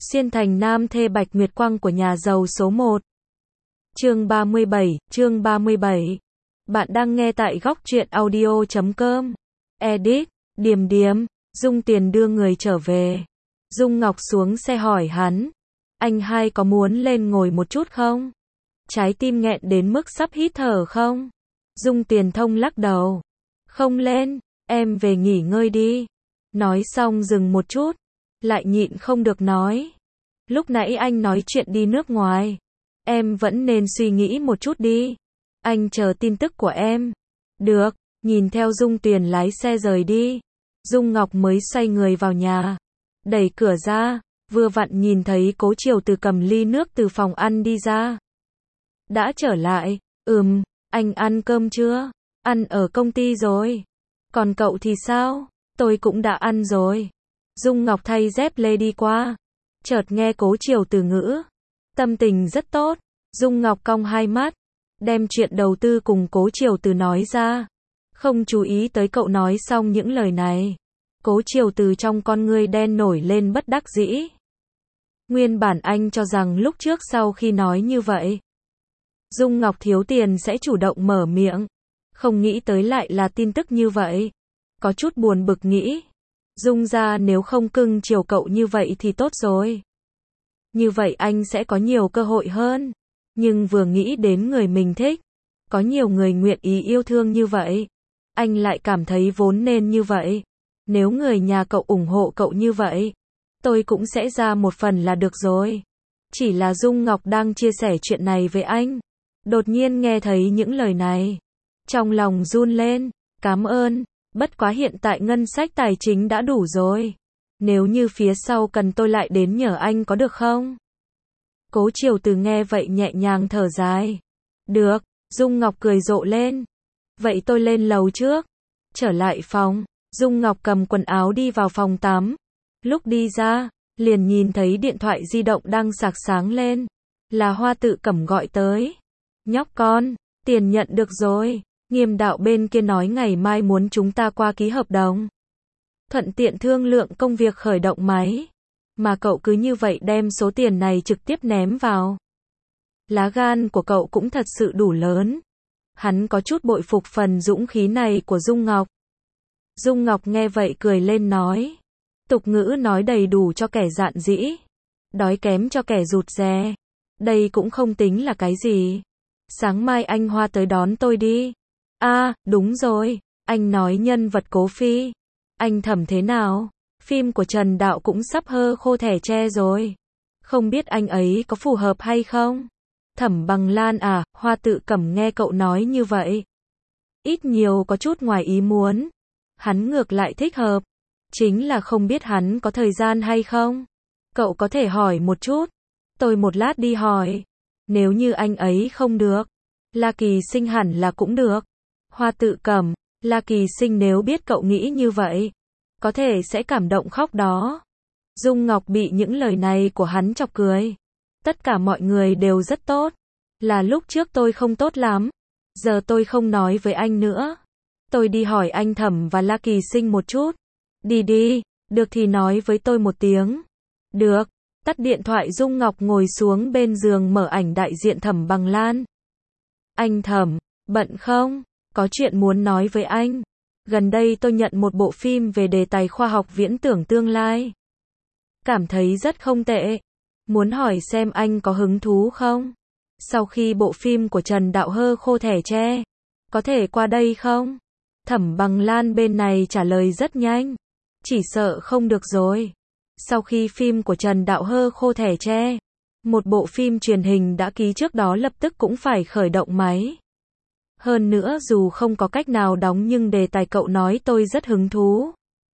Xuyên thành nam thê Bạch Nguyệt Quang của nhà giàu số 1. Chương 37. Bạn đang nghe tại góc truyện audio.com. Edit, Điềm Điềm, Dung Tiền đưa người trở về. Dung Ngọc xuống xe hỏi hắn, anh hai có muốn lên ngồi một chút không? Trái tim nghẹn đến mức sắp hít thở không? Dung Tiền Thông lắc đầu. Không lên, em về nghỉ ngơi đi. Nói xong dừng một chút, lại nhịn không được nói. Lúc nãy anh nói chuyện đi nước ngoài. Em vẫn nên suy nghĩ một chút đi. Anh chờ tin tức của em. Được, nhìn theo Dung Tuyền lái xe rời đi. Dung Ngọc mới xoay người vào nhà. Đẩy cửa ra, vừa vặn nhìn thấy Cố Triều Từ cầm ly nước từ phòng ăn đi ra. Đã trở lại, anh ăn cơm chưa? Ăn ở công ty rồi. Còn cậu thì sao? Tôi cũng đã ăn rồi. Dung Ngọc thay dép lê đi qua. Chợt nghe Cố Triều Từ ngữ. Tâm tình rất tốt. Dung Ngọc cong hai mắt. Đem chuyện đầu tư cùng Cố Triều Từ nói ra. Không chú ý tới cậu nói xong những lời này. Cố Triều Từ trong con ngươi đen nổi lên bất đắc dĩ. Nguyên bản anh cho rằng lúc trước sau khi nói như vậy, Dung Ngọc thiếu tiền sẽ chủ động mở miệng. Không nghĩ tới lại là tin tức như vậy. Có chút buồn bực nghĩ. Dung ra nếu không cưng chiều cậu như vậy thì tốt rồi. Như vậy anh sẽ có nhiều cơ hội hơn. Nhưng vừa nghĩ đến người mình thích, có nhiều người nguyện ý yêu thương như vậy, anh lại cảm thấy vốn nên như vậy. Nếu người nhà cậu ủng hộ cậu như vậy, tôi cũng sẽ ra một phần là được rồi. Chỉ là Dung Ngọc đang chia sẻ chuyện này với anh. Đột nhiên nghe thấy những lời này. Trong lòng run lên. Cảm ơn. Bất quá hiện tại ngân sách tài chính đã đủ rồi. Nếu như phía sau cần tôi lại đến nhờ anh có được không? Cố Triều Từ nghe vậy nhẹ nhàng thở dài. Được. Dung Ngọc cười rộ lên. Vậy tôi lên lầu trước. Trở lại phòng, Dung Ngọc cầm quần áo đi vào phòng tắm. Lúc đi ra, liền nhìn thấy điện thoại di động đang sạc sáng lên. Là Hoa Tự Cẩm gọi tới. Nhóc con, tiền nhận được rồi. Nghiêm đạo bên kia nói ngày mai muốn chúng ta qua ký hợp đồng. Thuận tiện thương lượng công việc khởi động máy. Mà cậu cứ như vậy đem số tiền này trực tiếp ném vào. Lá gan của cậu cũng thật sự đủ lớn. Hắn có chút bội phục phần dũng khí này của Dung Ngọc. Dung Ngọc nghe vậy cười lên nói. Tục ngữ nói đầy đủ cho kẻ dạn dĩ, đói kém cho kẻ rụt rè. Đây cũng không tính là cái gì. Sáng mai anh Hoa tới đón tôi đi. Đúng rồi, anh nói nhân vật Cố Phi. Anh Thẩm thế nào? Phim của Trần Đạo cũng sắp hơ khô thẻ tre rồi. Không biết anh ấy có phù hợp hay không? Thẩm Bằng Lan à? Hoa Tự Cẩm nghe cậu nói như vậy, ít nhiều có chút ngoài ý muốn. Hắn ngược lại thích hợp. Chính là không biết hắn có thời gian hay không? Cậu có thể hỏi một chút. Tôi một lát đi hỏi. Nếu như anh ấy không được, La Kỳ Sinh hẳn là cũng được. Hoa Tự Cẩm, La Kỳ Sinh nếu biết cậu nghĩ như vậy, có thể sẽ cảm động khóc đó. Dung Ngọc bị những lời này của hắn chọc cười. Tất cả mọi người đều rất tốt. Là lúc trước tôi không tốt lắm. Giờ tôi không nói với anh nữa. Tôi đi hỏi anh Thẩm và La Kỳ Sinh một chút. Đi, được thì nói với tôi một tiếng. Được. Tắt điện thoại Dung Ngọc ngồi xuống bên giường mở ảnh đại diện Thẩm Bằng Lan. Anh Thẩm, bận không? Có chuyện muốn nói với anh. Gần đây tôi nhận một bộ phim về đề tài khoa học viễn tưởng tương lai. Cảm thấy rất không tệ. Muốn hỏi xem anh có hứng thú không? Sau khi bộ phim của Trần Đạo hơ khô thẻ tre, có thể qua đây không? Thẩm Bằng Lan bên này trả lời rất nhanh. Chỉ sợ không được rồi. Sau khi phim của Trần Đạo hơ khô thẻ tre, một bộ phim truyền hình đã ký trước đó lập tức cũng phải khởi động máy. Hơn nữa dù không có cách nào đóng nhưng đề tài cậu nói tôi rất hứng thú.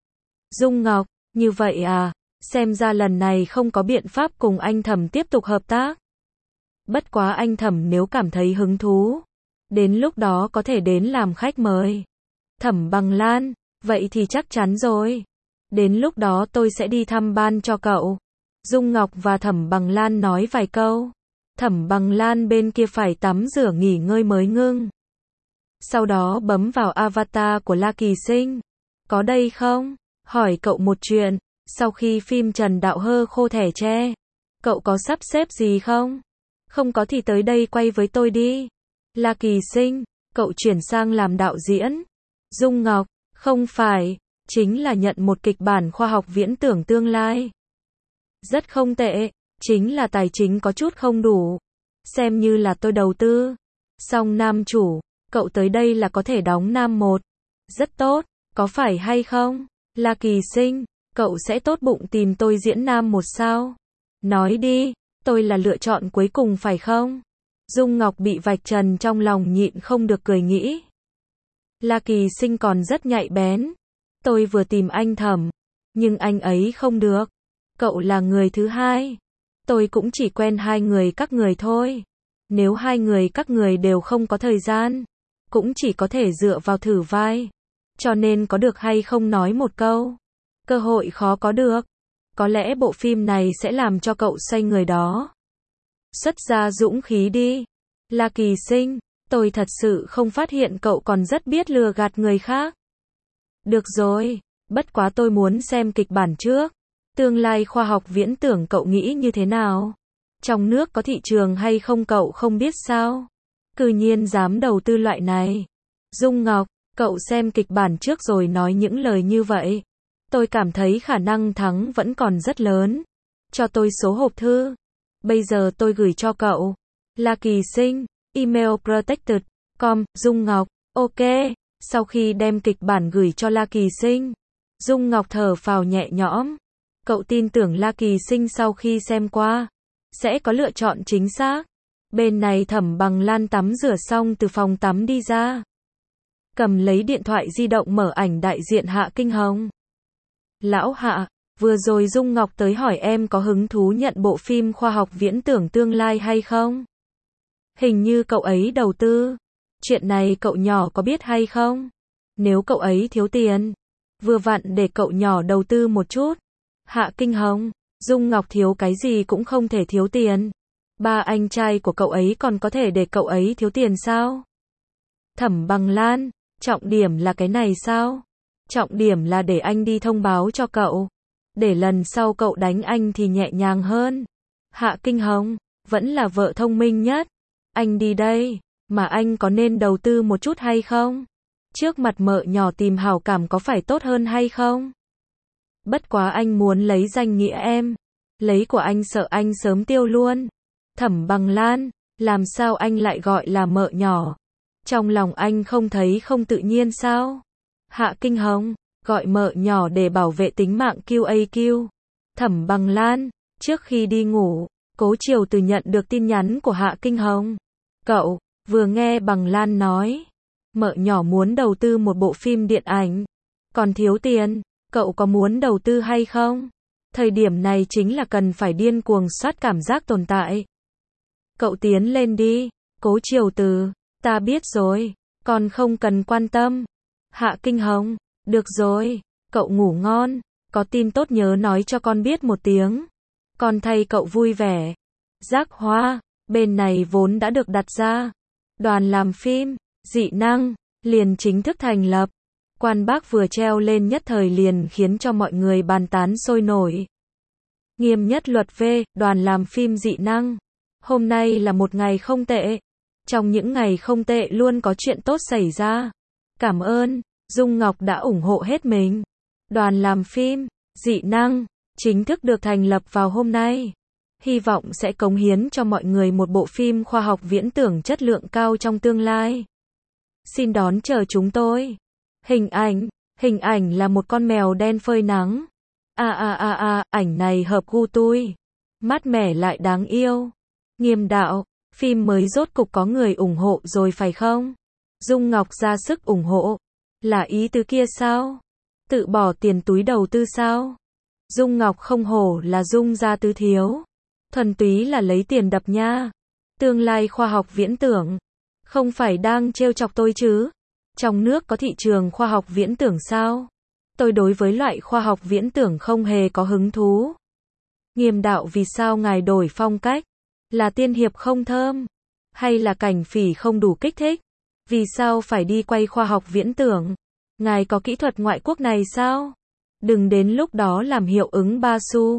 Dung Ngọc, như vậy à? Xem ra lần này không có biện pháp cùng anh Thẩm tiếp tục hợp tác. Bất quá anh Thẩm nếu cảm thấy hứng thú, đến lúc đó có thể đến làm khách mời. Thẩm Bằng Lan, vậy thì chắc chắn rồi. Đến lúc đó tôi sẽ đi thăm ban cho cậu. Dung Ngọc và Thẩm Bằng Lan nói vài câu. Thẩm Bằng Lan bên kia phải tắm rửa nghỉ ngơi mới ngưng. Sau đó bấm vào avatar của La Kỳ Sinh. Có đây không? Hỏi cậu một chuyện. Sau khi phim Trần Đạo hơ khô thẻ tre, Cậu có sắp xếp gì không? Không có thì tới đây quay với tôi đi. La Kỳ Sinh, cậu chuyển sang làm đạo diễn. Dung Ngọc, không phải, chính là nhận một kịch bản khoa học viễn tưởng tương lai. Rất không tệ, chính là tài chính có chút không đủ. Xem như là tôi đầu tư. Song nam chủ, cậu tới đây là có thể đóng nam một. Rất tốt, có phải hay không? La Kỳ Sinh, cậu sẽ tốt bụng tìm tôi diễn nam một sao? Nói đi, tôi là lựa chọn cuối cùng phải không? Dung Ngọc bị vạch trần trong lòng nhịn không được cười nghĩ. La Kỳ Sinh còn rất nhạy bén. Tôi vừa tìm anh Thẩm, nhưng anh ấy không được. Cậu là người thứ hai. Tôi cũng chỉ quen hai người các người thôi. Nếu hai người các người đều không có thời gian, cũng chỉ có thể dựa vào thử vai. Cho nên có được hay không nói một câu. Cơ hội khó có được. Có lẽ bộ phim này sẽ làm cho cậu xoay người đó. Xuất ra dũng khí đi. La Kỳ Sinh, tôi thật sự không phát hiện cậu còn rất biết lừa gạt người khác. Được rồi, bất quá tôi muốn xem kịch bản trước. Tương lai khoa học viễn tưởng cậu nghĩ như thế nào? Trong nước có thị trường hay không cậu không biết sao? Cư nhiên dám đầu tư loại này. Dung Ngọc, cậu xem kịch bản trước rồi nói những lời như vậy. Tôi cảm thấy khả năng thắng vẫn còn rất lớn. Cho tôi số hộp thư. Bây giờ tôi gửi cho cậu. La Kỳ Sinh, email protected.com, Dung Ngọc, ok. Sau khi đem kịch bản gửi cho La Kỳ Sinh, Dung Ngọc thở phào nhẹ nhõm. Cậu tin tưởng La Kỳ Sinh sau khi xem qua, sẽ có lựa chọn chính xác. Bên này Thẩm Bằng Lan tắm rửa xong từ phòng tắm đi ra. Cầm lấy điện thoại di động mở ảnh đại diện Hạ Kinh Hồng. Lão Hạ, vừa rồi Dung Ngọc tới hỏi em có hứng thú nhận bộ phim khoa học viễn tưởng tương lai hay không? Hình như cậu ấy đầu tư. Chuyện này cậu nhỏ có biết hay không? Nếu cậu ấy thiếu tiền, vừa vặn để cậu nhỏ đầu tư một chút. Hạ Kinh Hồng, Dung Ngọc thiếu cái gì cũng không thể thiếu tiền. Ba anh trai của cậu ấy còn có thể để cậu ấy thiếu tiền sao? Thẩm Bằng Lan, trọng điểm là cái này sao? Trọng điểm là để anh đi thông báo cho cậu. Để lần sau cậu đánh anh thì nhẹ nhàng hơn. Hạ Kinh Hồng, vẫn là vợ thông minh nhất. Anh đi đây, mà anh có nên đầu tư một chút hay không? Trước mặt mợ nhỏ tìm hảo cảm có phải tốt hơn hay không? Bất quá anh muốn lấy danh nghĩa em. Lấy của anh sợ anh sớm tiêu luôn. Thẩm Bằng Lan, làm sao anh lại gọi là mợ nhỏ? Trong lòng anh không thấy không tự nhiên sao? Hạ Kinh Hồng, gọi mợ nhỏ để bảo vệ tính mạng QAQ. Thẩm Bằng Lan, trước khi đi ngủ, Cố Triều Từ nhận được tin nhắn của Hạ Kinh Hồng. Cậu, vừa nghe Bằng Lan nói, mợ nhỏ muốn đầu tư một bộ phim điện ảnh. Còn thiếu tiền, cậu có muốn đầu tư hay không? Thời điểm này chính là cần phải điên cuồng soát cảm giác tồn tại. Cậu tiến lên đi, Cố Triều Từ, ta biết rồi, con không cần quan tâm. Hạ Kinh Hồng, được rồi, cậu ngủ ngon, có tin tốt nhớ nói cho con biết một tiếng. Con thay cậu vui vẻ. Giác Hoa, bên này vốn đã được đặt ra. Đoàn làm phim, dị năng, liền chính thức thành lập. Quan Bác vừa treo lên nhất thời liền khiến cho mọi người bàn tán sôi nổi. Nghiêm nhất luật V, đoàn làm phim dị năng. Hôm nay là một ngày không tệ. Trong những ngày không tệ luôn có chuyện tốt xảy ra. Cảm ơn, Dung Ngọc đã ủng hộ hết mình. Đoàn làm phim, dị năng, chính thức được thành lập vào hôm nay. Hy vọng sẽ cống hiến cho mọi người một bộ phim khoa học viễn tưởng chất lượng cao trong tương lai. Xin đón chờ chúng tôi. Hình ảnh là một con mèo đen phơi nắng. Ảnh này hợp gu tôi. Mát mẻ lại đáng yêu. Nghiêm đạo, phim mới rốt cục có người ủng hộ rồi phải không? Dung Ngọc ra sức ủng hộ. Là ý tứ kia sao? Tự bỏ tiền túi đầu tư sao? Dung Ngọc không hổ là Dung gia tứ thiếu. Thuần túy là lấy tiền đập nha. Tương lai khoa học viễn tưởng. Không phải đang trêu chọc tôi chứ? Trong nước có thị trường khoa học viễn tưởng sao? Tôi đối với loại khoa học viễn tưởng không hề có hứng thú. Nghiêm đạo vì sao ngài đổi phong cách? Là tiên hiệp không thơm? Hay là cảnh phỉ không đủ kích thích? Vì sao phải đi quay khoa học viễn tưởng? Ngài có kỹ thuật ngoại quốc này sao? Đừng đến lúc đó làm hiệu ứng ba xu.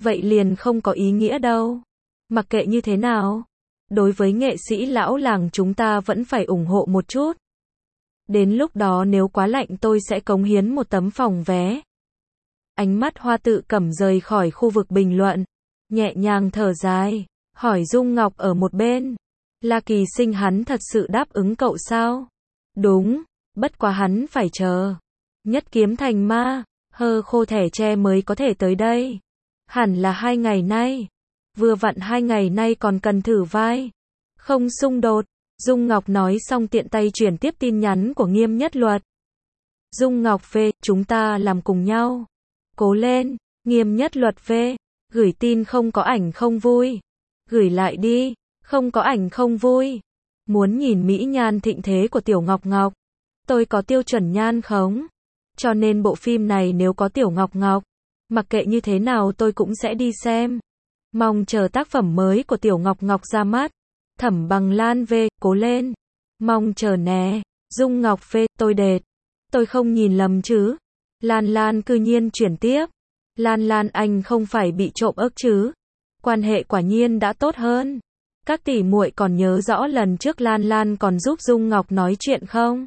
vậy liền không có ý nghĩa đâu. Mặc kệ như thế nào, đối với nghệ sĩ lão làng chúng ta vẫn phải ủng hộ một chút. Đến lúc đó nếu quá lạnh tôi sẽ cống hiến một tấm phòng vé. Ánh mắt Hoa Tự Cẩm rời khỏi khu vực bình luận, nhẹ nhàng thở dài, hỏi Dung Ngọc ở một bên. La Kỳ Sinh hắn thật sự đáp ứng cậu sao? Đúng, bất quá hắn phải chờ. Nhất kiếm thành ma, hơ khô thẻ tre mới có thể tới đây. Hẳn là 2 ngày nay. Vừa vặn 2 ngày nay còn cần thử vai. Không xung đột. Dung Ngọc nói xong tiện tay chuyển tiếp tin nhắn của Nghiêm Nhất Luật. Dung Ngọc về, chúng ta làm cùng nhau. Cố lên, Nghiêm Nhất Luật về, gửi tin không có ảnh không vui. Gửi lại đi, không có ảnh không vui. Muốn nhìn mỹ nhan thịnh thế của Tiểu Ngọc Ngọc. Tôi có tiêu chuẩn nhan không? Cho nên bộ phim này nếu có Tiểu Ngọc Ngọc, mặc kệ như thế nào tôi cũng sẽ đi xem. Mong chờ tác phẩm mới của Tiểu Ngọc Ngọc ra mắt. Thẩm Bằng Lan về, cố lên. Mong chờ nè. Dung Ngọc về, tôi đệt. Tôi không nhìn lầm chứ. Lan Lan cư nhiên chuyển tiếp. Lan Lan anh không phải bị trộm ức chứ. Quan hệ quả nhiên đã tốt hơn. Các tỷ muội còn nhớ rõ lần trước Lan Lan còn giúp Dung Ngọc nói chuyện không?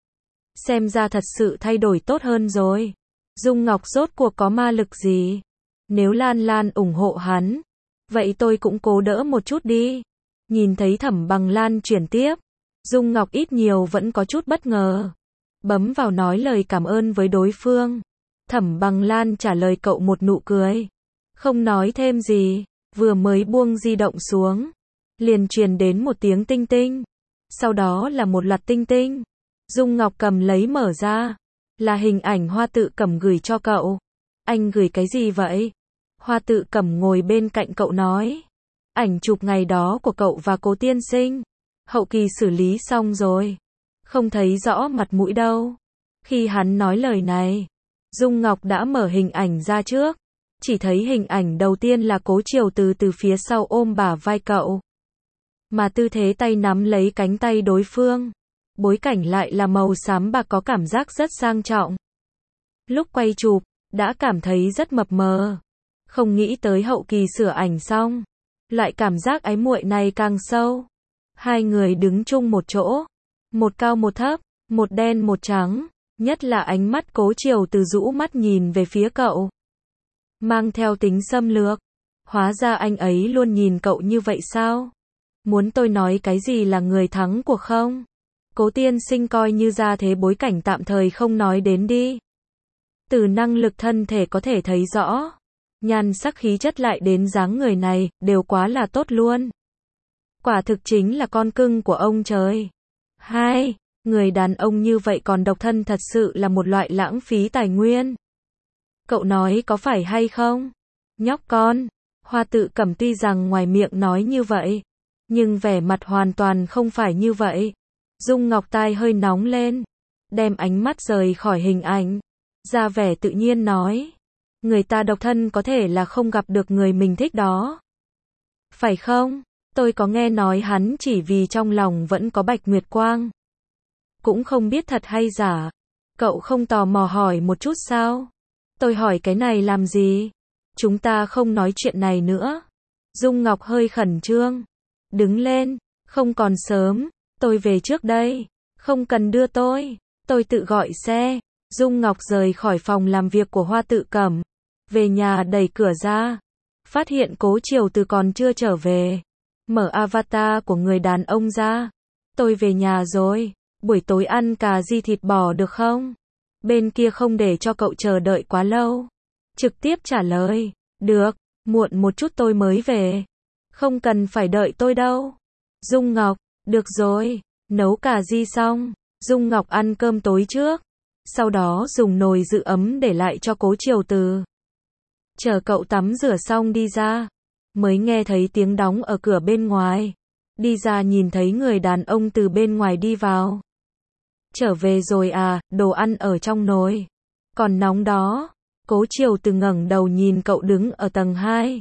Xem ra thật sự thay đổi tốt hơn rồi. Dung Ngọc rốt cuộc có ma lực gì? Nếu Lan Lan ủng hộ hắn, vậy tôi cũng cố đỡ một chút đi. Nhìn thấy Thẩm Bằng Lan chuyển tiếp, Dung Ngọc ít nhiều vẫn có chút bất ngờ. Bấm vào nói lời cảm ơn với đối phương. Thẩm Bằng Lan trả lời cậu một nụ cười. Không nói thêm gì, vừa mới buông di động xuống. Liền truyền đến một tiếng tinh tinh. Sau đó là một loạt tinh tinh. Dung Ngọc cầm lấy mở ra. Là hình ảnh Hoa Tự Cẩm gửi cho cậu. Anh gửi cái gì vậy? Hoa Tự Cẩm ngồi bên cạnh cậu nói. Ảnh chụp ngày đó của cậu và Cố tiên sinh. Hậu kỳ xử lý xong rồi. Không thấy rõ mặt mũi đâu. Khi hắn nói lời này, Dung Ngọc đã mở hình ảnh ra trước. Chỉ thấy hình ảnh đầu tiên là Cố Triều từ phía sau ôm bả vai cậu. Mà tư thế tay nắm lấy cánh tay đối phương. Bối cảnh lại là màu xám bạc có cảm giác rất sang trọng. Lúc quay chụp, đã cảm thấy rất mập mờ. Không nghĩ tới hậu kỳ sửa ảnh xong. Loại cảm giác ái muội này càng sâu. Hai người đứng chung một chỗ. Một cao một thấp, một đen một trắng. Nhất là ánh mắt Cố Triều từ rũ mắt nhìn về phía cậu. Mang theo tính xâm lược. Hóa ra anh ấy luôn nhìn cậu như vậy sao? Muốn tôi nói cái gì là người thắng cuộc không? Cố tiên sinh coi như ra thế bối cảnh tạm thời không nói đến đi. Từ năng lực thân thể có thể thấy rõ. Nhan sắc khí chất lại đến dáng người này, đều quá là tốt luôn. Quả thực chính là con cưng của ông trời. Hai, người đàn ông như vậy còn độc thân thật sự là một loại lãng phí tài nguyên. Cậu nói có phải hay không? Nhóc con. Hoa Tự Cẩm tuy rằng ngoài miệng nói như vậy, nhưng vẻ mặt hoàn toàn không phải như vậy. Dung Ngọc tai hơi nóng lên, đem ánh mắt rời khỏi hình ảnh, ra vẻ tự nhiên nói. Người ta độc thân có thể là không gặp được người mình thích đó. Phải không? Tôi có nghe nói hắn chỉ vì trong lòng vẫn có Bạch Nguyệt Quang. Cũng không biết thật hay giả. Cậu không tò mò hỏi một chút sao? Tôi hỏi cái này làm gì? Chúng ta không nói chuyện này nữa. Dung Ngọc hơi khẩn trương. Đứng lên, không còn sớm. Tôi về trước đây. Không cần đưa tôi tự gọi xe. Dung Ngọc rời khỏi phòng làm việc của Hoa Tự Cẩm. Về nhà đẩy cửa ra. Phát hiện Cố Triều từ còn chưa trở về. Mở avatar của người đàn ông ra. Tôi về nhà rồi. Buổi tối ăn cà ri thịt bò được không? Bên kia không để cho cậu chờ đợi quá lâu. Trực tiếp trả lời. Được, muộn một chút tôi mới về. Không cần phải đợi tôi đâu. Dung Ngọc, được rồi. Nấu cà ri xong. Dung Ngọc ăn cơm tối trước. Sau đó dùng nồi giữ ấm để lại cho Cố Triều Từ. Chờ cậu tắm rửa xong đi ra. Mới nghe thấy tiếng đóng ở cửa bên ngoài. Đi ra nhìn thấy người đàn ông từ bên ngoài đi vào. Trở về rồi à, đồ ăn ở trong nồi. Còn nóng đó. Cố Triều Từ ngẩng đầu nhìn cậu đứng ở tầng 2.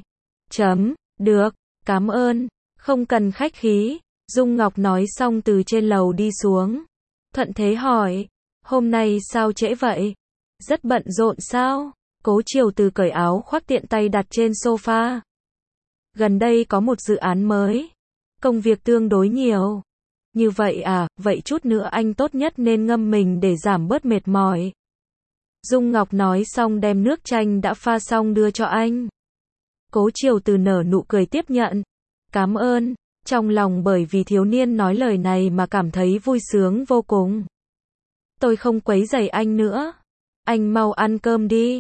Được, cảm ơn. Không cần khách khí. Dung Ngọc nói xong từ trên lầu đi xuống. Thuận thế hỏi. Hôm nay sao trễ vậy? Rất bận rộn sao? Cố Triều Từ cởi áo khoác tiện tay đặt trên sofa. Gần đây có một dự án mới. Công việc tương đối nhiều. Như vậy à, vậy chút nữa anh tốt nhất nên ngâm mình để giảm bớt mệt mỏi. Dung Ngọc nói xong đem nước chanh đã pha xong đưa cho anh. Cố Triều Từ nở nụ cười tiếp nhận. Cảm ơn. Trong lòng bởi vì thiếu niên nói lời này mà cảm thấy vui sướng vô cùng. Tôi không quấy rầy anh nữa. Anh mau ăn cơm đi.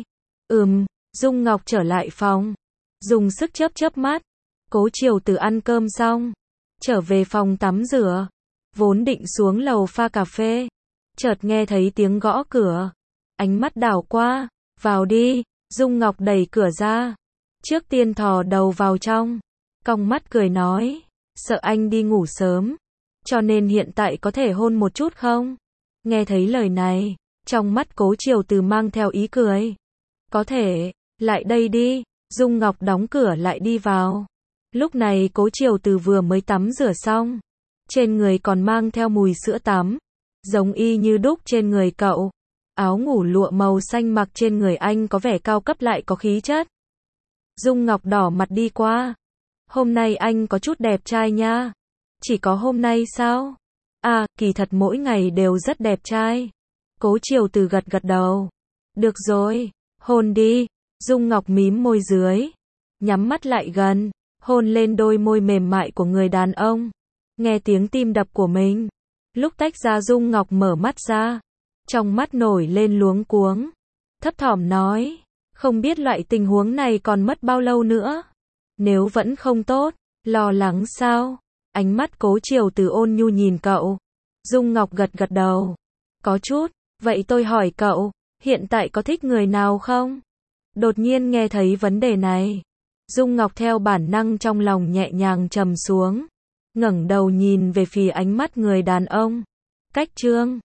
Dung Ngọc trở lại phòng. Dùng sức chớp mắt. Cố Triều Từ ăn cơm xong. Trở về phòng tắm rửa. Vốn định xuống lầu pha cà phê. Chợt nghe thấy tiếng gõ cửa. Ánh mắt đảo qua. Vào đi. Dung Ngọc đẩy cửa ra. Trước tiên thò đầu vào trong. Cong mắt cười nói. Sợ anh đi ngủ sớm. Cho nên hiện tại có thể hôn một chút không? Nghe thấy lời này. Trong mắt Cố Triều Từ mang theo ý cười. Có thể. Lại đây đi. Dung Ngọc đóng cửa lại đi vào. Lúc này Cố Triều Từ vừa mới tắm rửa xong. Trên người còn mang theo mùi sữa tắm. Giống y như đúc trên người cậu. Áo ngủ lụa màu xanh mặc trên người anh có vẻ cao cấp lại có khí chất. Dung Ngọc đỏ mặt đi qua. Hôm nay anh có chút đẹp trai nha. Chỉ có hôm nay sao? À, kỳ thật mỗi ngày đều rất đẹp trai. Cố Triều Từ gật gật đầu. Được rồi, hôn đi. Dung Ngọc mím môi dưới. Nhắm mắt lại gần. Hôn lên đôi môi mềm mại của người đàn ông. Nghe tiếng tim đập của mình. Lúc tách ra Dung Ngọc mở mắt ra. Trong mắt nổi lên luống cuống. Thấp thỏm nói. Không biết loại tình huống này còn mất bao lâu nữa. Nếu vẫn không tốt. Lo lắng sao? Ánh mắt Cố Triều Từ ôn nhu nhìn cậu. Dung Ngọc gật gật đầu. Có chút. Vậy tôi hỏi cậu. Hiện tại có thích người nào không? Đột nhiên nghe thấy vấn đề này. Dung Ngọc theo bản năng trong lòng nhẹ nhàng trầm xuống. Ngẩng đầu nhìn về phía ánh mắt người đàn ông. Cách Trương.